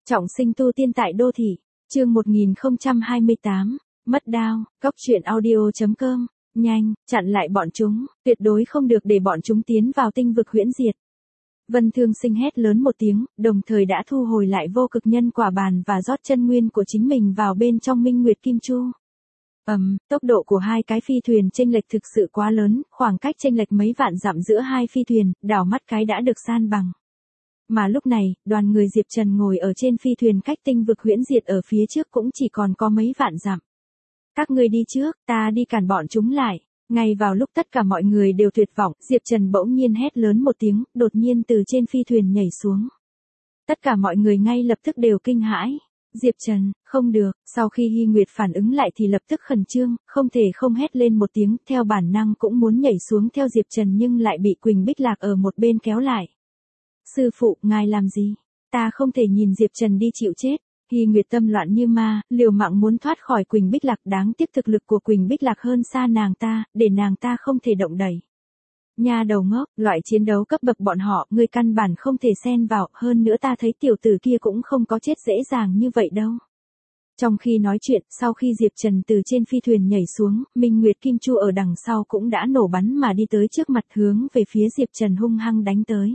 Trọng sinh tu tiên tại đô thị, chương 1028, mất đao, góc truyện audio.com, nhanh, chặn lại bọn chúng, tuyệt đối không được để bọn chúng tiến vào tinh vực huyễn diệt. Vân Thương Sinh hét lớn một tiếng, đồng thời đã thu hồi lại vô cực nhân quả bàn và rót chân nguyên của chính mình vào bên trong Minh Nguyệt Kim Chu. Tốc độ của hai cái phi thuyền chênh lệch thực sự quá lớn, khoảng cách chênh lệch mấy vạn dặm giữa hai phi thuyền, đảo mắt cái đã được san bằng. Mà lúc này, đoàn người Diệp Trần ngồi ở trên phi thuyền cách tinh vực huyễn diệt ở phía trước cũng chỉ còn có mấy vạn dặm. Các ngươi đi trước, ta đi cản bọn chúng lại. Ngay vào lúc tất cả mọi người đều tuyệt vọng, Diệp Trần bỗng nhiên hét lớn một tiếng, đột nhiên từ trên phi thuyền nhảy xuống. Tất cả mọi người ngay lập tức đều kinh hãi. Diệp Trần, không được, sau khi Hy Nguyệt phản ứng lại thì lập tức khẩn trương, không thể không hét lên một tiếng, theo bản năng cũng muốn nhảy xuống theo Diệp Trần nhưng lại bị Quỳnh Bích Lạc ở một bên kéo lại. Sư phụ, ngài làm gì? Ta không thể nhìn Diệp Trần đi chịu chết. Hy Nguyệt tâm loạn như ma, liều mạng muốn thoát khỏi Quỳnh Bích Lạc, đáng tiếc thực lực của Quỳnh Bích Lạc hơn xa nàng ta, để nàng ta không thể động đậy. Nha đầu ngốc, loại chiến đấu cấp bậc bọn họ, ngươi căn bản không thể xen vào, hơn nữa ta thấy tiểu tử kia cũng không có chết dễ dàng như vậy đâu. Trong khi nói chuyện, sau khi Diệp Trần từ trên phi thuyền nhảy xuống, Minh Nguyệt Kim Chu ở đằng sau cũng đã nổ bắn mà đi tới trước mặt hướng về phía Diệp Trần hung hăng đánh tới.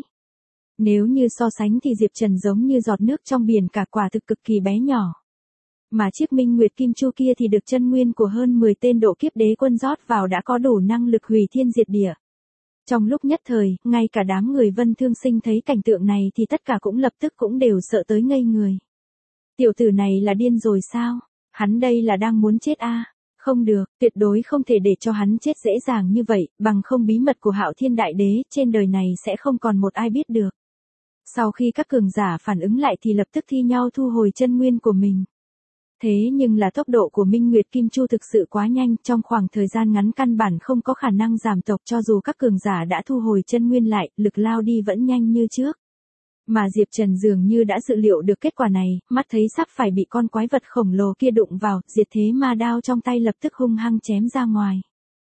Nếu như so sánh thì Diệp Trần giống như giọt nước trong biển cả, quả thực cực kỳ bé nhỏ. Mà chiếc Minh Nguyệt Kim Chu kia thì được chân nguyên của hơn 10 tên độ kiếp đế quân rót vào đã có đủ năng lực hủy thiên diệt địa. Trong lúc nhất thời, ngay cả đám người Vân Thương Sinh thấy cảnh tượng này thì tất cả cũng lập tức cũng đều sợ tới ngây người. Tiểu tử này là điên rồi sao? Hắn đây là đang muốn chết à? Không được, tuyệt đối không thể để cho hắn chết dễ dàng như vậy, bằng không bí mật của Hạo Thiên Đại Đế trên đời này sẽ không còn một ai biết được. Sau khi các cường giả phản ứng lại thì lập tức thi nhau thu hồi chân nguyên của mình. Thế nhưng là tốc độ của Minh Nguyệt Kim Chu thực sự quá nhanh, trong khoảng thời gian ngắn căn bản không có khả năng giảm tốc, cho dù các cường giả đã thu hồi chân nguyên lại, lực lao đi vẫn nhanh như trước. Mà Diệp Trần dường như đã dự liệu được kết quả này, mắt thấy sắp phải bị con quái vật khổng lồ kia đụng vào, diệt thế ma đao trong tay lập tức hung hăng chém ra ngoài.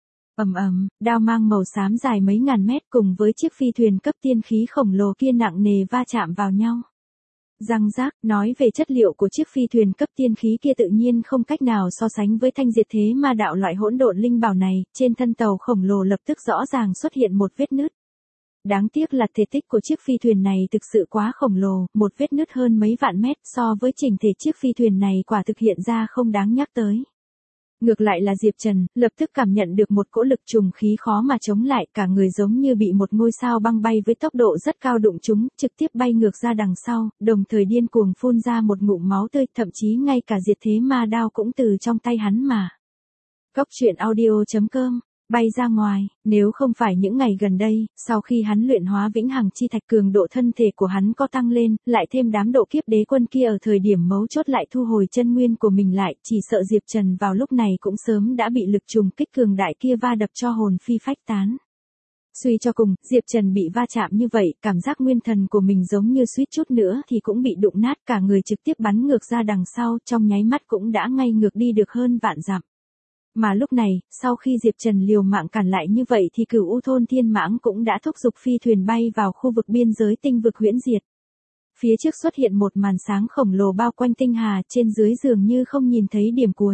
Đao mang màu xám dài mấy ngàn mét cùng với chiếc phi thuyền cấp tiên khí khổng lồ kia nặng nề va chạm vào nhau. Răng rác, nói về chất liệu của chiếc phi thuyền cấp tiên khí kia tự nhiên không cách nào so sánh với thanh diệt thế ma đạo loại hỗn độn linh bảo này, trên thân tàu khổng lồ lập tức rõ ràng xuất hiện một vết nứt. Đáng tiếc là thể tích của chiếc phi thuyền này thực sự quá khổng lồ, một vết nứt hơn mấy vạn mét so với chỉnh thể chiếc phi thuyền này quả thực hiện ra không đáng nhắc tới. Ngược lại là Diệp Trần, lập tức cảm nhận được một cỗ lực trùng khí khó mà chống lại, cả người giống như bị một ngôi sao băng bay với tốc độ rất cao đụng trúng, trực tiếp bay ngược ra đằng sau, đồng thời điên cuồng phun ra một ngụm máu tươi, thậm chí ngay cả diệt thế ma đao cũng từ trong tay hắn mà. Góc truyện audio.com bay ra ngoài, nếu không phải những ngày gần đây, sau khi hắn luyện hóa vĩnh hằng chi thạch cường độ thân thể của hắn có tăng lên, lại thêm đám độ kiếp đế quân kia ở thời điểm mấu chốt lại thu hồi chân nguyên của mình lại, chỉ sợ Diệp Trần vào lúc này cũng sớm đã bị lực trùng kích cường đại kia va đập cho hồn phi phách tán. Suy cho cùng, Diệp Trần bị va chạm như vậy, cảm giác nguyên thần của mình giống như suýt chút nữa thì cũng bị đụng nát, cả người trực tiếp bắn ngược ra đằng sau, trong nháy mắt cũng đã ngay ngược đi được hơn vạn dặm. Mà lúc này, sau khi Diệp Trần liều mạng cản lại như vậy thì Cửu U Thôn Thiên Mãng cũng đã thúc giục phi thuyền bay vào khu vực biên giới tinh vực huyễn diệt. Phía trước xuất hiện một màn sáng khổng lồ bao quanh tinh hà, trên dưới dường như không nhìn thấy điểm cuối.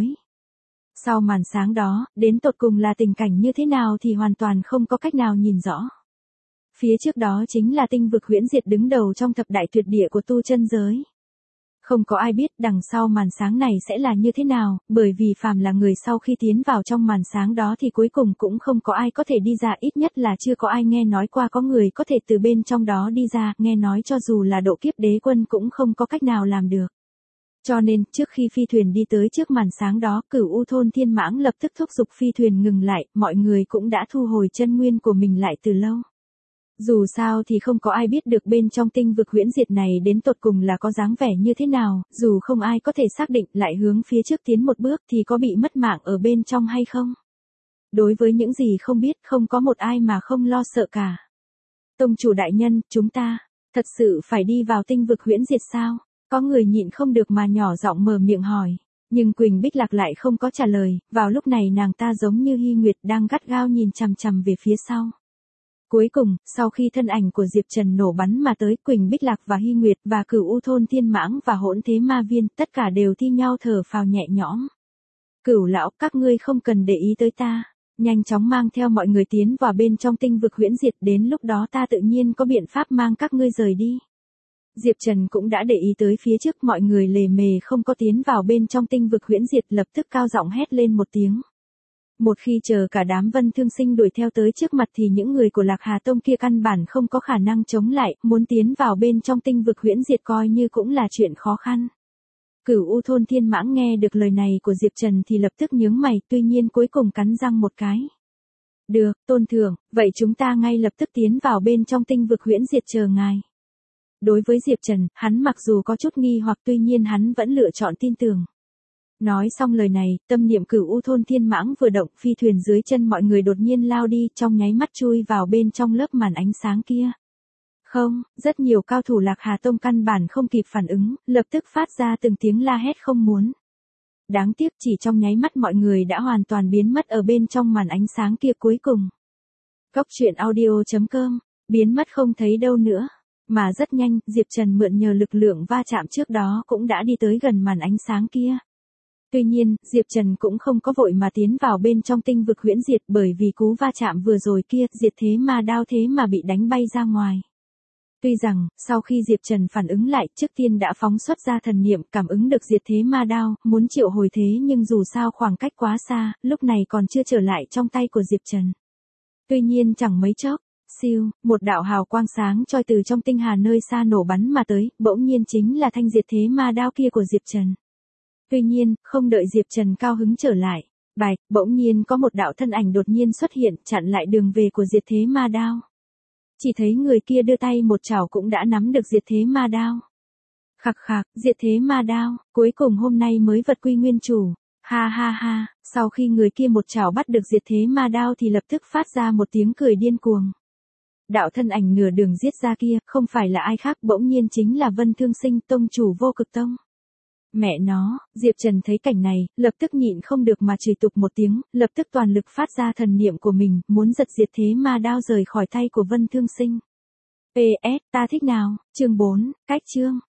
Sau màn sáng đó, đến tột cùng là tình cảnh như thế nào thì hoàn toàn không có cách nào nhìn rõ. Phía trước đó chính là tinh vực huyễn diệt đứng đầu trong thập đại tuyệt địa của tu chân giới. Không có ai biết đằng sau màn sáng này sẽ là như thế nào, bởi vì phàm là người sau khi tiến vào trong màn sáng đó thì cuối cùng cũng không có ai có thể đi ra, ít nhất là chưa có ai nghe nói qua có người có thể từ bên trong đó đi ra, nghe nói cho dù là độ kiếp đế quân cũng không có cách nào làm được. Cho nên, trước khi phi thuyền đi tới trước màn sáng đó, Cửu U Thôn Thiên Mãng lập tức thúc giục phi thuyền ngừng lại, mọi người cũng đã thu hồi chân nguyên của mình lại từ lâu. Dù sao thì không có ai biết được bên trong tinh vực huyễn diệt này đến tột cùng là có dáng vẻ như thế nào, dù không ai có thể xác định lại hướng phía trước tiến một bước thì có bị mất mạng ở bên trong hay không. Đối với những gì không biết, không có một ai mà không lo sợ cả. Tông chủ đại nhân, chúng ta, thật sự phải đi vào tinh vực huyễn diệt sao? Có người nhịn không được mà nhỏ giọng mở miệng hỏi. Nhưng Quỳnh Bích Lạc lại không có trả lời, vào lúc này nàng ta giống như Hy Nguyệt đang gắt gao nhìn chằm chằm về phía sau. Cuối cùng, sau khi thân ảnh của Diệp Trần nổ bắn mà tới, Quỳnh Bích Lạc và Hy Nguyệt và Cửu U Thôn Thiên Mãng và Hỗn Thế Ma Viên, tất cả đều thi nhau thở phào nhẹ nhõm. Cửu lão, các ngươi không cần để ý tới ta. Nhanh chóng mang theo mọi người tiến vào bên trong tinh vực huyễn diệt, đến lúc đó ta tự nhiên có biện pháp mang các ngươi rời đi. Diệp Trần cũng đã để ý tới phía trước, mọi người lề mề không có tiến vào bên trong tinh vực huyễn diệt, lập tức cao giọng hét lên một tiếng. Một khi chờ cả đám Vân Thương Sinh đuổi theo tới trước mặt thì những người của Lạc Hà Tông kia căn bản không có khả năng chống lại, muốn tiến vào bên trong tinh vực huyễn diệt coi như cũng là chuyện khó khăn. Cửu U Thôn Thiên Mãng nghe được lời này của Diệp Trần thì lập tức nhướng mày, tuy nhiên cuối cùng cắn răng một cái. Được, tôn thượng, vậy chúng ta ngay lập tức tiến vào bên trong tinh vực huyễn diệt chờ ngài. Đối với Diệp Trần, hắn mặc dù có chút nghi hoặc tuy nhiên hắn vẫn lựa chọn tin tưởng. Nói xong lời này, tâm niệm Cửu U Thôn Thiên Mãng vừa động, phi thuyền dưới chân mọi người đột nhiên lao đi, trong nháy mắt chui vào bên trong lớp màn ánh sáng kia. Không, rất nhiều cao thủ Lạc Hà Tông căn bản không kịp phản ứng, lập tức phát ra từng tiếng la hét không muốn. Đáng tiếc chỉ trong nháy mắt mọi người đã hoàn toàn biến mất ở bên trong màn ánh sáng kia cuối cùng. Cốc truyện audio.com, biến mất không thấy đâu nữa. Mà rất nhanh, Diệp Trần mượn nhờ lực lượng va chạm trước đó cũng đã đi tới gần màn ánh sáng kia. Tuy nhiên, Diệp Trần cũng không có vội mà tiến vào bên trong tinh vực huyễn diệt, bởi vì cú va chạm vừa rồi kia, diệt thế ma đao thế mà bị đánh bay ra ngoài. Tuy rằng, sau khi Diệp Trần phản ứng lại, trước tiên đã phóng xuất ra thần niệm cảm ứng được diệt thế ma đao, muốn triệu hồi thế nhưng dù sao khoảng cách quá xa, lúc này còn chưa trở lại trong tay của Diệp Trần. Tuy nhiên chẳng mấy chốc, siêu, một đạo hào quang sáng choi từ trong tinh hà nơi xa nổ bắn mà tới, bỗng nhiên chính là thanh diệt thế ma đao kia của Diệp Trần. Tuy nhiên, không đợi Diệp Trần cao hứng trở lại, bạch, bỗng nhiên có một đạo thân ảnh đột nhiên xuất hiện, chặn lại đường về của diệt thế ma đao. Chỉ thấy người kia đưa tay một chảo cũng đã nắm được diệt thế ma đao. Khặc khặc, diệt thế ma đao, cuối cùng hôm nay mới vật quy nguyên chủ. Ha ha ha, sau khi người kia một chảo bắt được diệt thế ma đao thì lập tức phát ra một tiếng cười điên cuồng. Đạo thân ảnh nửa đường giết ra kia, không phải là ai khác, bỗng nhiên chính là Vân Thương Sinh, tông chủ Vô Cực Tông. Mẹ nó, Diệp Trần thấy cảnh này, lập tức nhịn không được mà chửi tục một tiếng, lập tức toàn lực phát ra thần niệm của mình, muốn giật diệt thế ma đao rời khỏi tay của Vân Thương Sinh. PS, ta thích nào, chương 4, cách chương.